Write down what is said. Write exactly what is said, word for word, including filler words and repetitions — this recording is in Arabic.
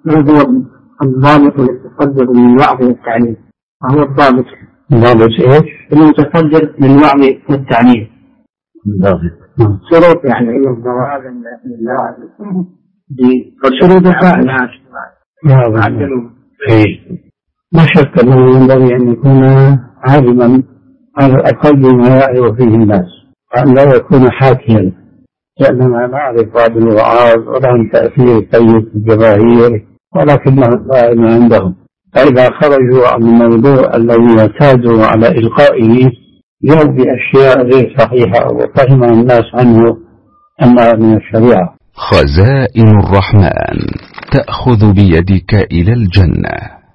ما هو الضابط المتصدر من الوعظ والتعليم؟ ما هو الضابط؟ الضابط إيش؟ المتصدر من الوعظ والتعليم. الضابط شروط يعني إيه الضوابط بشروطها لا يعلمون. ما شك أنه ينبغي أن يكون عالما على الأقل ما يعرف فيه الناس، وأن لا يكون حاكيا، لأننا نعرف بعض الوعاظ ولهم تأثير سيء في الجماهير ولكنه دائم عندهم، فإذا خرجوا عن الموضوع الذي اعتادوا على إلقائه جاءوا بأشياء غير صحيحة وفهم الناس عنه أنها من الشريعة. خزائن الرحمن تأخذ بيدك إلى الجنة.